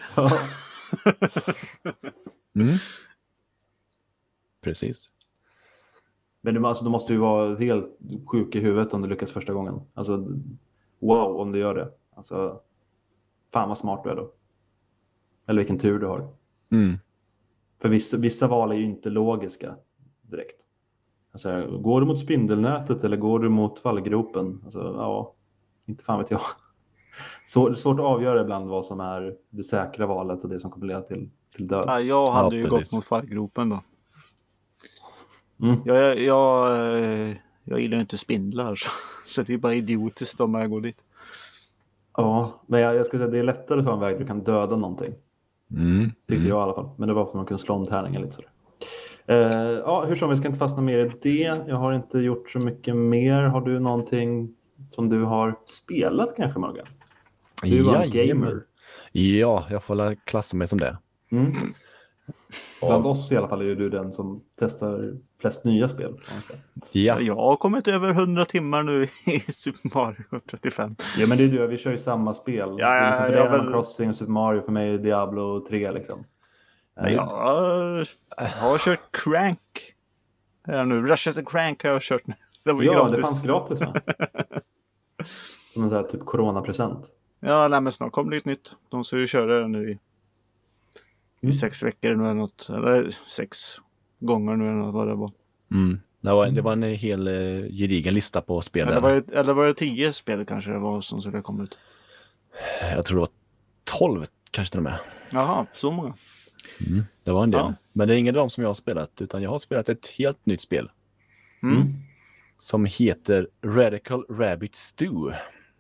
Precis. Men du måste ju vara helt sjuk i huvudet om du lyckas första gången. Alltså, wow om du gör det. Alltså, fan vad smart du är då. Eller vilken tur du har. För vissa val är ju inte logiska direkt. Alltså, går du mot spindelnätet eller går du mot fallgropen? Alltså, ja, inte fan vet jag. Så svårt att avgöra ibland vad som är det säkra valet och det som kommer leda till död. Ja, jag hade ju precis. gått mot fallgropen då. Mm. Jag gillar inte spindlar. Så det är bara idiotiskt om jag går dit. Ja, men jag ska säga det är lättare att ta en väg du kan döda någonting. Tyckte jag i alla fall. Men det var för att man kunde slå om tärningen lite sådär. Ja, hur som, vi ska inte fastna mer i det. Jag har inte gjort så mycket mer. Har du någonting som du har spelat kanske, Morgan? Du var en gamer. Ja, jag får klassa mig som det. Bland oss i alla fall är du den som testar flest nya spel. Ja. Jag har kommit över 100 timmar nu i Super Mario 35. Ja, men det är du. Vi kör ju samma spel. Ja, det är liksom för dig men- Animal Crossing och Super Mario, för mig är Diablo 3 liksom. Jag har kört Crank. Här nu. Ratchet & Crank har jag kört nu. Det var ju Ja, gratis. det fanns gratis. Ja. Som en sån här typ coronapresent. Ja, nej, men snart kommer det ett nytt. De ska ju köra det nu i 6 veckor nu eller något. Eller 6 gånger nu eller något, vad det var. Det var en hel gedigen lista på spel. Eller var det 10 spel kanske det var som skulle komma ut? Jag tror det var 12 kanske till och med. Jaha, så många. Det var en del. Ja. Men det är ingen av dem som jag har spelat, utan jag har spelat ett helt nytt spel. Som heter Radical Rabbit Stew.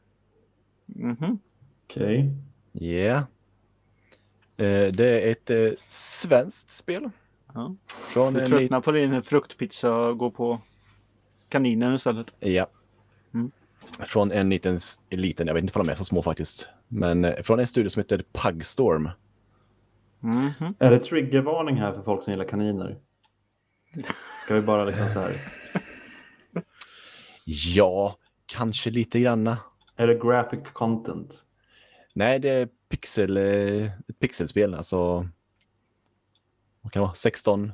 Okej. Yeah. Det är ett svenskt spel. Ja. Från Du tröttnar på din fruktpizza och går på kaninen istället. Ja. Från en liten, jag vet inte om de är så små faktiskt. Men från en studio som heter Pugstorm. Är det triggervarning här för folk som gillar kaniner? Ska vi bara liksom så här... Ja, kanske lite granna. Är det graphic content? Nej, det är ett pixelspel. Alltså, vad kan det vara? 16,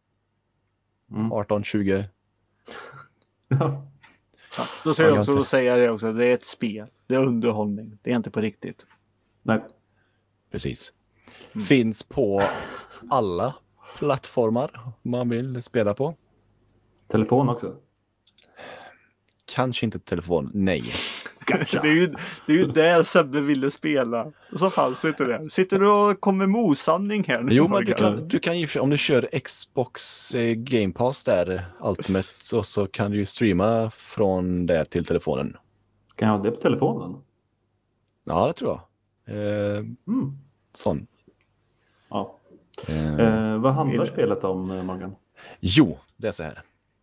18, 20. Ja. Ja, då säger Ja, jag också, inte. då säger jag det också. Det är ett spel. Det är underhållning. Det är inte på riktigt. Nej. Precis. Finns på alla plattformar man vill spela på. Telefon också? Kanske inte telefon, nej. Det är ju där Sebbe ville spela. Och så fanns det inte det. Sitter du och kommer med osanning här nu? Jo, men du kan ju, om du kör Xbox Game Pass där, Ultimate, och så kan du ju streama från det till telefonen. Kan jag ha det på telefonen? Ja, det tror jag. Sån. Ja. Vad handlar spelet om, Morgan? Jo, det är så här.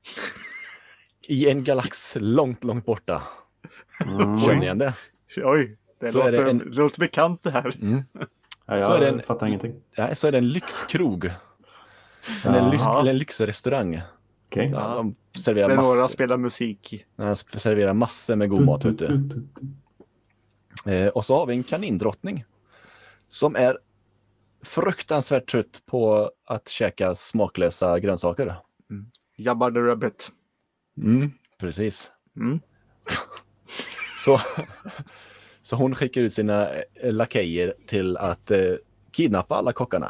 I en galax långt, långt borta. Känner ni igen det? Oj, det Så är det låter bekant det här. Ja, Så är det jag fattar ingenting. Nej, så är det en lyxkrog. Jaha. En lyxrestaurang. Okej. Ja, de serverar Där några massor. spelar musik. De serverar massor med god mat ute. Och så har vi en kanindrottning. Som är fruktansvärt trött på att käka smaklösa grönsaker. Jabba the Rabbit. Precis. Mm. Så hon skickar ut sina lakejer till att kidnappa alla kockarna.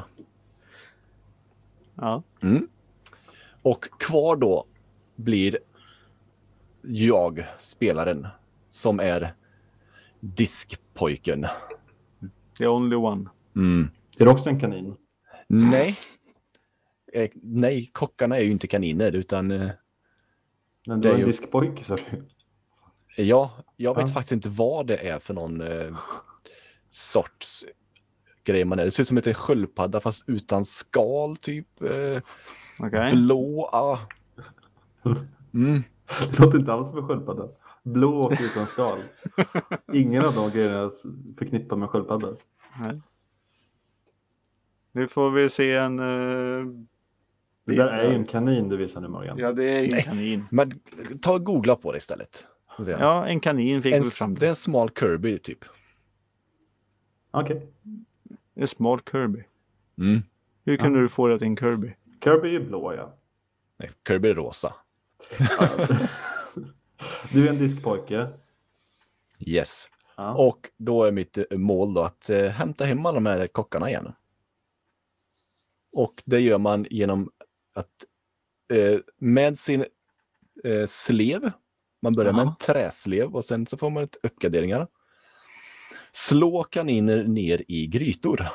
Ja. Och kvar då blir jag, spelaren, som är diskpojken. The only one. Är det också en kanin? Nej. Nej, kockarna är ju inte kaniner, utan Men det du är är en ju- diskpojke, sa du. ja, jag vet Ja. faktiskt inte vad det är för någon sorts grej man är. Det ser ut som en sköldpadda fast utan skal typ. Okej. Blå. Mm. Det låter inte alls som en sköldpadda. Blå och utan skal. Ingen av de grejerna förknippar med sköldpadda. Nej. Nu får vi se en... Det där är ju en kanin du visar nu, Morgan. Ja, det är ju en kanin. Men ta och googla på det istället. Får se. Ja, en kanin fick vi fram. Det är en smal Kirby typ. Okej. En smal Kirby. Mm. Hur kunde du få det till en Kirby? Kirby är ju blå, ja. Nej, Kirby är rosa. Du är en diskpojke. Yes. Ja. Och då är mitt mål då att hämta hem alla de här kockarna igen. Och det gör man genom att med sin slev, man börjar med en träslev och sen så får man ett uppgraderingar. Slå kaniner ner i grytor.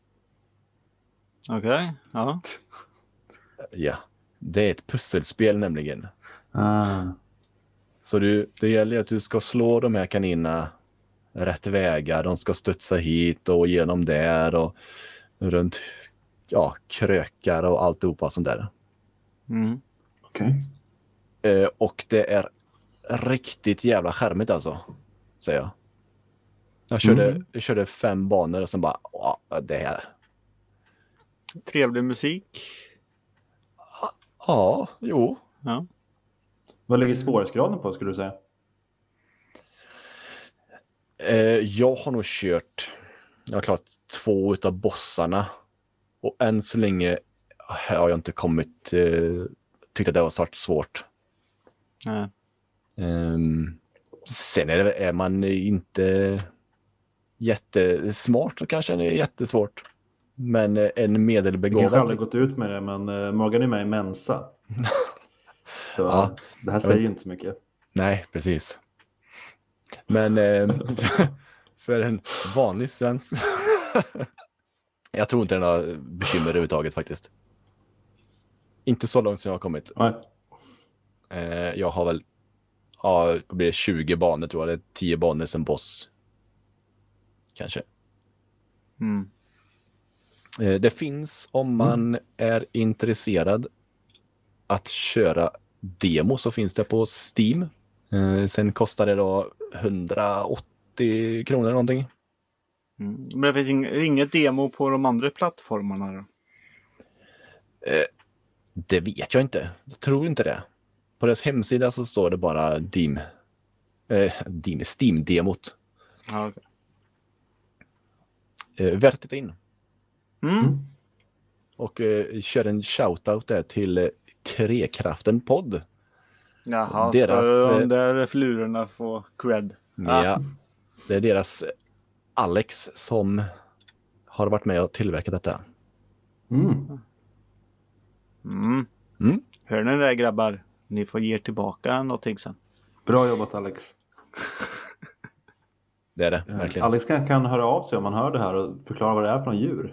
Okej, ja. Ja, det är ett pusselspel nämligen. Ah. Så det gäller att du ska slå de här kaninerna rätt vägar. De ska studsa hit och genom där och runt krökar och alltihopa sånt där. Mm. Okej. Och det är riktigt jävla skärmigt alltså, säger jag. Jag körde 5 banor och sen bara, det här. Trevlig musik. Ja, jo. Ja. Vad ligger svårighetsgraden på, skulle du säga? Jag har nog jag har klarat 2 utav bossarna. Och än så länge har jag inte tyckte att det var svårt. Nej. Sen är man inte jättesmart så kanske det är jättesvårt. Men en Jag medelbegåvad... kanske aldrig gått ut med det, men Morgan är med i Mensa. Så Ja, det här säger ju inte så mycket. Nej, precis. Men för en vanlig svensk... jag tror inte den har bekymmer överhuvudtaget faktiskt. Inte så långt som jag har kommit. Nej. Jag har väl det blir 20 banor tror jag. Det är 10 banor som boss. Kanske. Mm. Det finns om man är intresserad att köra demo så finns det på Steam. Sen kostar det då 180 kronor någonting. Mm. Men det finns inget demo på de andra plattformarna då? Det vet jag inte. Jag tror inte det. På deras hemsida så står det bara Steam-demot. Ja, okay. Värt att titta in. Mm. Och kör en shoutout där till Trekraften podd. Jaha, Deras, så de där flurorna får cred. Ja, det är deras Alex som har varit med och tillverkat detta. Mm. Mm. Mm. Hör ni det grabbar? Ni får ge tillbaka någonting sen. Bra jobbat, Alex. Det är det, verkligen. Alex kan höra av sig om man hör det här och förklara vad det är för en djur.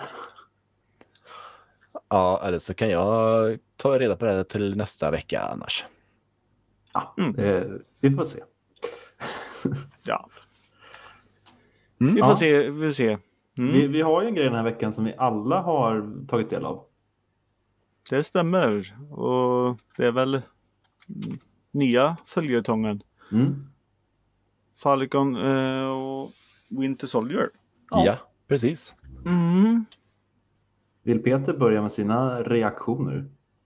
Ja, eller så kan jag ta reda på det till nästa vecka annars. Ja, vi får se. Ja. Mm. Vi får se. Vi får se. Mm. Vi har ju en grej den här veckan som vi alla har tagit del av. Det stämmer. Och det är väl nya följetongen. Mm. Falcon och Winter Soldier. Ja, precis. Mm. Vill Peter börja med sina reaktioner?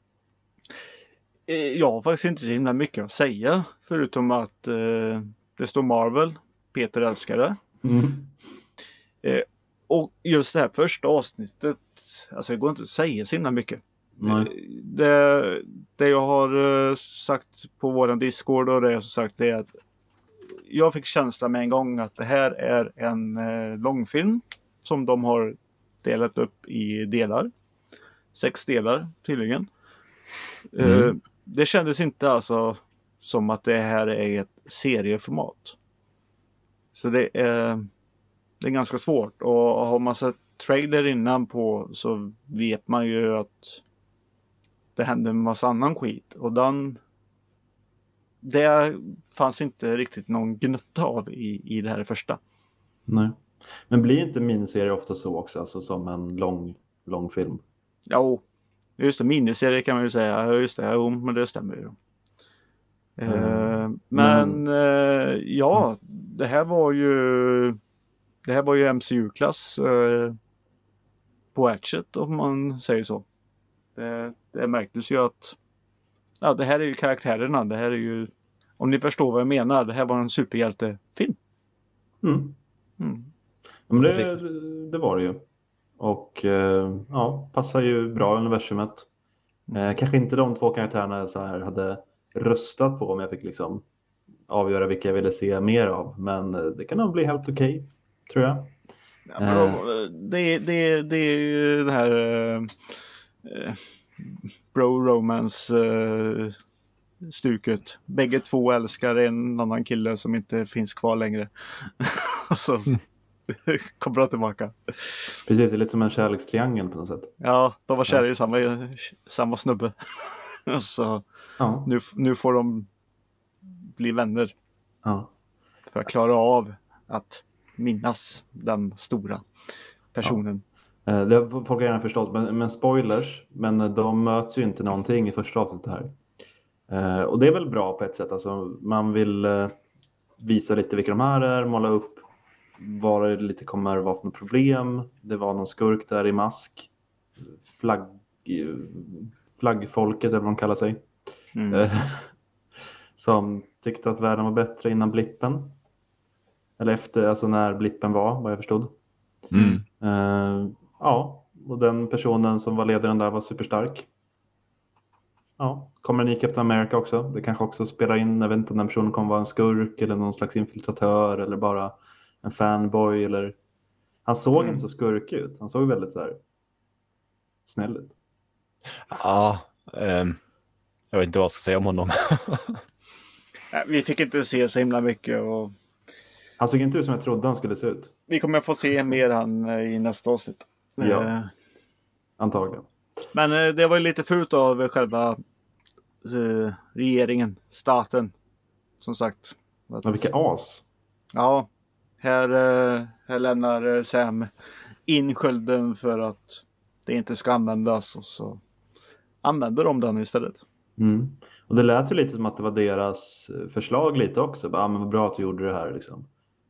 Jag har faktiskt inte så himla mycket att säga. Förutom att det står Marvel. Peter älskar det. Mm. Och just det här första avsnittet. Alltså det går inte att säga så himla mycket. Nej. Det jag har sagt på våran Discord och det jag har sagt det är att jag fick känslan med en gång att det här är en långfilm som de har delat upp i delar. 6 delar tydligen. Det kändes inte alltså som att det här är ett serieformat. Så det är ganska svårt. Och har man sett trailer innan på så vet man ju att det händer en massa annan skit. Och det fanns inte riktigt någon gnutta av i det här första. Nej. Men blir inte miniserier ofta så också, alltså som en lång film? Ja, just det, miniserie kan man ju säga. Ja, just det, jo, men det stämmer ju. Ja, det här var ju MCU-klass på Ratchet, om man säger så. Det märktes ju att det här är ju karaktärerna. Det här är ju, om ni förstår vad jag menar, det här var en superhjältefilm. Men det var det ju. Och passar ju bra i universumet. Kanske inte de 2 karaktärerna jag så här hade röstat på om jag fick liksom avgöra vilka jag ville se mer av. Men det kan nog bli helt okej, tror jag. Ja, men det är ju det här bro romance stuket. Bägge 2 älskar en annan kille som inte finns kvar längre. Så kommer tillbaka. Precis, det är lite som en kärlekstriangel på något sätt. Ja, de var kära i samma snubbe. Så nu får de bli vänner. Ja. För att klara av att minnas den stora personen. Det har folk redan förstått, men spoilers. Men de möts ju inte någonting i första avsnittet här. Och det är väl bra på ett sätt. Alltså, man vill visa lite vilka de här är, måla upp vad det lite kommer vara för något problem. Det var någon skurk där i mask. Flaggfolket eller vad de kallar sig. Som tyckte att världen var bättre innan blippen. Eller efter, alltså när blippen var, vad jag förstod. Och den personen som var ledaren där var superstark. Ja, kommer en ny Captain America också. Det kanske också spelar in, jag vet inte om den personen kommer vara en skurk eller någon slags infiltratör eller bara en fanboy eller... Han såg inte så skurk ut. Han såg väldigt så här snäll ut. Ja, jag vet inte vad jag ska säga om honom. Vi fick inte se så himla mycket. Och... Han såg inte ut som jag trodde han skulle se ut. Vi kommer få se mer han i nästa avsnitt. Ja, antagligen. Men det var ju lite fult av själva regeringen, staten, som sagt. Ja, vilka as. Ja, här lämnar Sam in skölden för att det inte ska användas och så använder de den istället. Och det lät ju lite som att det var deras förslag lite också. Men vad bra att du gjorde det här liksom.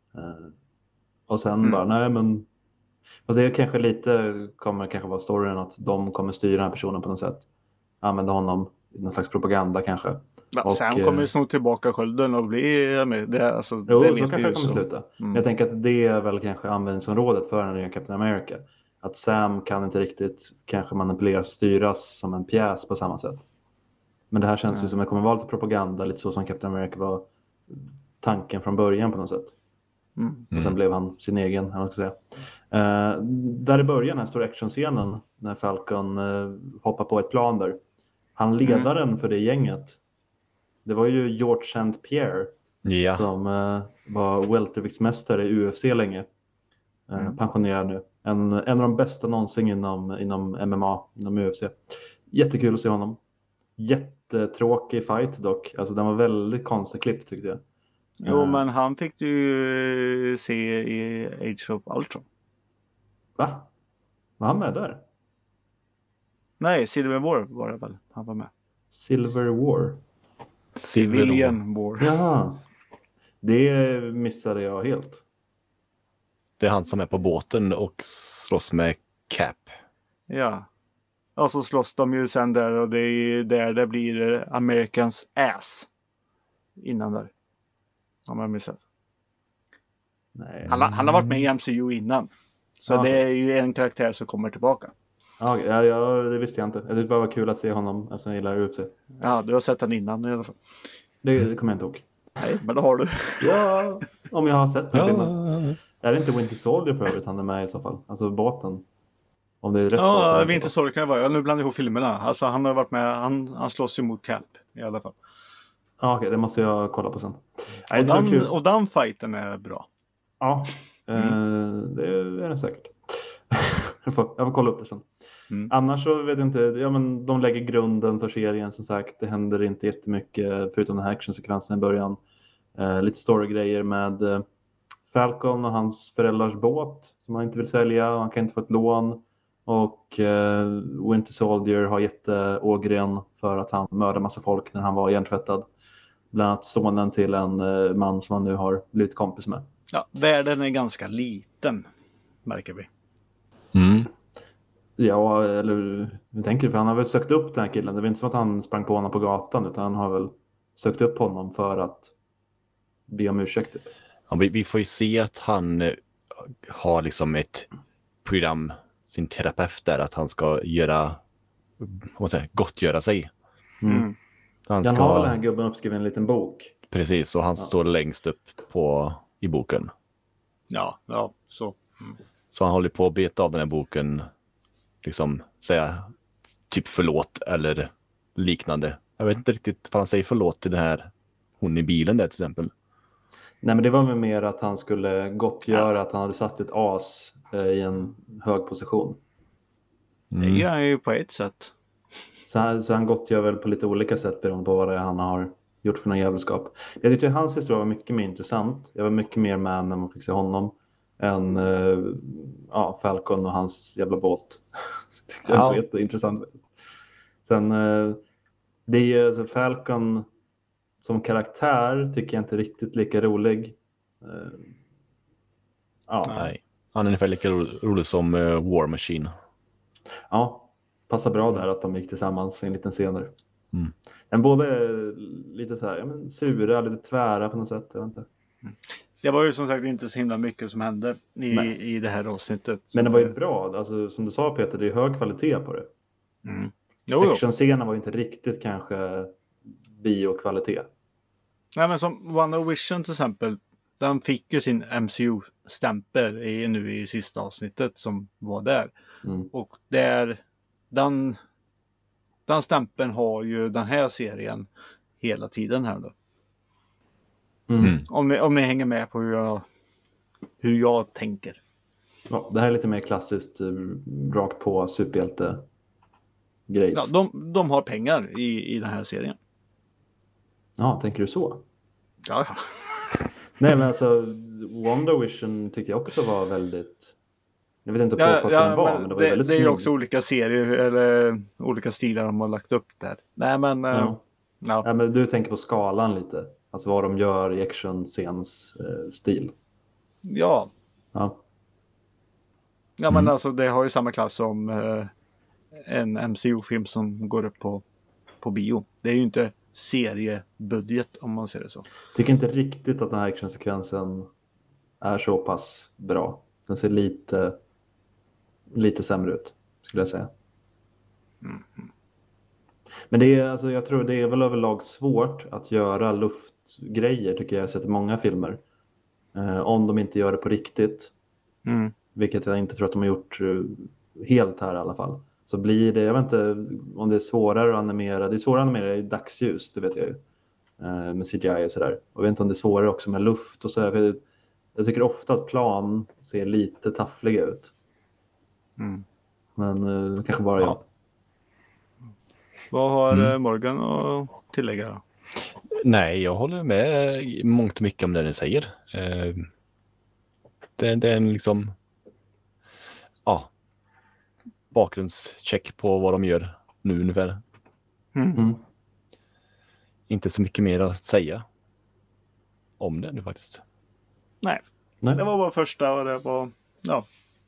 Och sen bara, nej men... Fast det är kanske lite, kommer kanske vara storyn att de kommer styra den här personen på något sätt. Använda honom i någon slags propaganda kanske. Och Sam kommer ju sno tillbaka skölden och bli med. Det, alltså, jo, det så vet kanske vi det ju, kommer sluta. Jag tänker att det är väl kanske användningsområdet för den nya Captain America. Att Sam kan inte riktigt kanske manipuleras och styras som en pjäs på samma sätt. Men det här känns ju som att det kommer vara lite propaganda, lite så som Captain America var tanken från början på något sätt. Och sen blev han sin egen, man ska säga. Där i början, den stora actionscenen när Falcon hoppar på ett plan där. Han ledaren för det gänget. Det var ju George St. Pierre som var welterviktsmästare i UFC länge. Pensionerad nu. En av de bästa någonsin inom MMA, inom UFC. Jättekul att se honom. Jättetråkig fight dock. Alltså den var väldigt konstigt klippt tyckte jag. Jo, men han fick du ju se i Age of Ultron. Va? Var han med där? Nej, Civil War var det väl. Han var med. Civil War? Civilian War. Jaha. Det missade jag helt. Det är han som är på båten och slåss med Cap. Ja. Och så slåss de ju sen där och det är där det blir Americans ass. Innan där. Om jag missat. Nej. Han har varit med i MCU innan. Så det är ju en karaktär som kommer tillbaka. Ja, det visste jag inte. Jag tyckte bara det var kul att se honom eftersom jag gillar UFC. Ja, du har sett den innan i alla fall. Det kommer jag inte ihåg. Nej, men det har du. Ja, om jag har sett den filmen. Är det inte Winter Soldier på övrigt han är med i så fall? Alltså båten. Om det är rätt Ja, Winter Soldier kan det vara. Nu blandar jag ihop filmerna. Alltså han har varit med, han slåss ju mot Cap i alla fall. Ja, okej, det måste jag kolla på sen. Och den fighten är bra. Ja, det är det säkert. jag får kolla upp det sen. Annars så vet jag inte, men de lägger grunden för serien som sagt. Det händer inte jättemycket förutom den här actionsekvensen i början. Lite story-grejer med Falcon och hans föräldrars båt som han inte vill sälja. Han kan inte få ett lån. Och Winter Soldier har jätteågren för att han mördade massa folk när han var hjärntvättad. Bland annat sonen till en man som han nu har blivit kompis med. Ja, världen är ganska liten, märker vi. Mm. Ja, eller hur tänker du? För han har väl sökt upp den här killen. Det var inte som att han sprang på honom på gatan, utan han har väl sökt upp honom för att be om ursäkt. Typ. Ja, vi får ju se att han har liksom ett program, sin terapeut där, att han ska gottgöra sig. Mm. Han har väl den här gubben uppskriven i en liten bok. Precis, och han står längst upp i boken. Ja, så. Mm. Så han håller på att beta av den här boken, liksom säga typ förlåt eller liknande. Jag vet inte riktigt vad han säger förlåt till den här hon i bilen där till exempel. Nej, men det var väl mer att han skulle gottgöra att han hade satt ett as i en hög position. Det gör han ju på ett sätt. Så han gottgör väl på lite olika sätt beroende på vad det är han har gjort för någon jävelskap. Jag tyckte hans historia var mycket mer intressant. Jag var mycket mer med när man fick se honom än Falcon och hans jävla båt. Det tyckte jag var jätteintressant. Sen det är alltså Falcon som karaktär tycker jag inte riktigt lika rolig. Nej. Han är ungefär lika rolig som War Machine. Ja, passar bra där att de gick tillsammans i en liten scener. Mm. Men båda är lite så här, sura, lite tvära på något sätt. Jag vet inte. Det var ju som sagt inte så himla mycket som hände i det här avsnittet. Men det var ju bra. Alltså, som du sa Peter, det är hög kvalitet på det. Mm. Actionscenen var ju inte riktigt kanske biokvalitet. Nej, men som WandaVision till exempel. Den fick ju sin MCU-stämpel nu i sista avsnittet som var där. Mm. Och den stämpeln har ju den här serien hela tiden här då. Mm. Om ni hänger med på hur jag tänker. Ja, det här är lite mer klassiskt rakt på superhjälte-grejs. Ja, de har pengar i den här serien. Ja, tänker du så? Ja. Nej, men alltså WandaVision tyckte jag också var väldigt... Jag vet inte på vad den var, men det var väldigt det är ju snygg. också olika serier eller olika stilar de har lagt upp där. Nej, men... Ja. Ja. Ja, men du tänker på skalan lite. Alltså vad de gör i actionscens stil. Ja. Ja. Ja, men alltså det har ju samma klass som en MCU-film som går upp på bio. Det är ju inte seriebudget om man ser det så. Tycker inte riktigt att den här actionsekvensen är så pass bra. Den ser lite sämre ut, skulle jag säga. Mm. Men det är, alltså, jag tror det är väl överlag svårt att göra luftgrejer, tycker jag. Jag har sett i många filmer. Om de inte gör det på riktigt. Mm. Vilket jag inte tror att de har gjort helt här i alla fall. Så blir det, jag vet inte om det är svårare att animera. Det är svårare att animera i dagsljus, det vet jag ju. Med CGI och sådär. Och jag vet inte om det är svårare också med luft och så. Jag tycker ofta att plan ser lite taffliga ut. Mm. Men kanske bara jag. Vad har Morgan att tillägga? Nej, jag håller med mångt och mycket om det ni säger. Det är en liksom bakgrundscheck på vad de gör nu ungefär. Mm. Inte så mycket mer att säga om det nu faktiskt. Nej. Nej. Det var vår första och det var... Ja.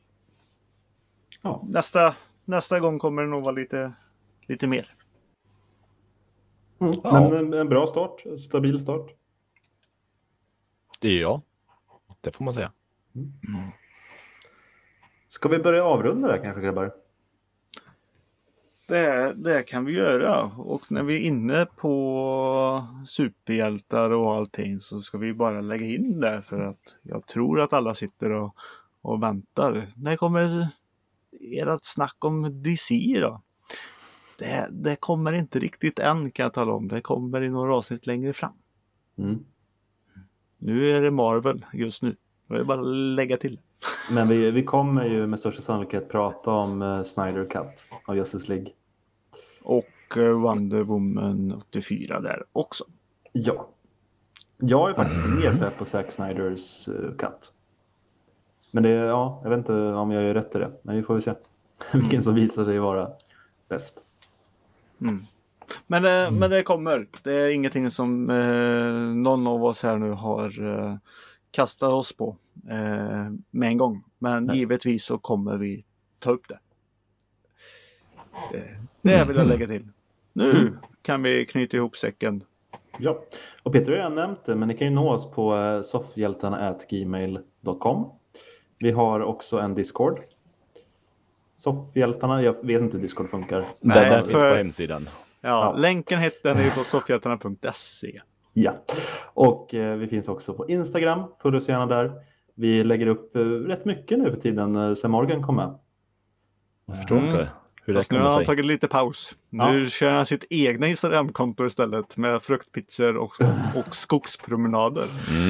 Ja. Nästa gång kommer det nog vara lite mer. Mm. Ja. Men en bra start, en stabil start. Det är jag. Det får man säga. Ska vi börja avrunda där kanske, grabbar? Det kan vi göra. Och när vi är inne på superhjältar och allting så ska vi bara lägga in det för att jag tror att alla sitter och väntar. När kommer ert snack om DC då? Det kommer inte riktigt än, kan jag tala om. Det kommer i några avsnitt längre fram. Mm. Nu är det Marvel just nu. Jag vill bara lägga till. Men vi kommer ju med största sannolikhet prata om Snyder Cut av Justice League. Och Wonder Woman 84 där också. Ja. Jag är faktiskt mer pepp på Zack Snyders cut. Men det, ja, jag vet inte om jag gör rätt i det. Men vi får väl se vilken som visar sig vara bäst. Men det kommer. Det är ingenting som någon av oss här nu har kastat oss på med en gång. Men givetvis så kommer vi ta upp det. Det vill jag lägga till. Nu kan vi knyta ihop säcken. Ja, och Peter har redan nämnt det, men ni kan ju nå oss på soffhjältarna@gmail.com. Vi har också en Discord. Soffhjältarna, jag vet inte hur Discord funkar. Nej, Den finns på hemsidan. Ja, länken hittar ni på soffhjältarna.se. Ja, och vi finns också på Instagram. Följ oss gärna där. Vi lägger upp rätt mycket nu för tiden sen Morgan kom med. Jag förstår inte hur det Fast nu kommer har han sig. tagit lite paus. Nu kör han sitt egna Instagram-konto istället med fruktpizzor och skogspromenader.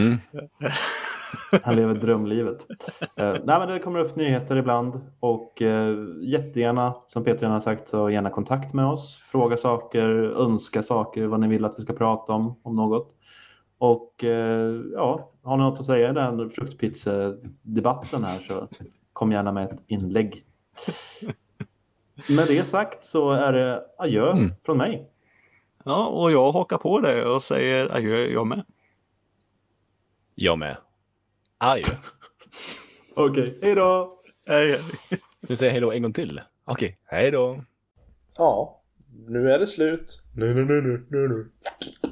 Han lever drömlivet. Nej, men det kommer upp nyheter ibland. Och jättegärna, som Peter redan har sagt, så gärna kontakt med oss. Fråga saker, önska saker, vad ni vill att vi ska prata om något. Och ja, har ni något att säga i den fruktpizza-debatten här så kom gärna med ett inlägg. Med det sagt så är det adjö från mig. Ja, och jag hakar på det och säger adjö jag med. Jag med. Adjö. Okej, hej då! Hej. Nu säger jag hej då en gång till. Okej, hej då. Ja, nu är det slut. Nu.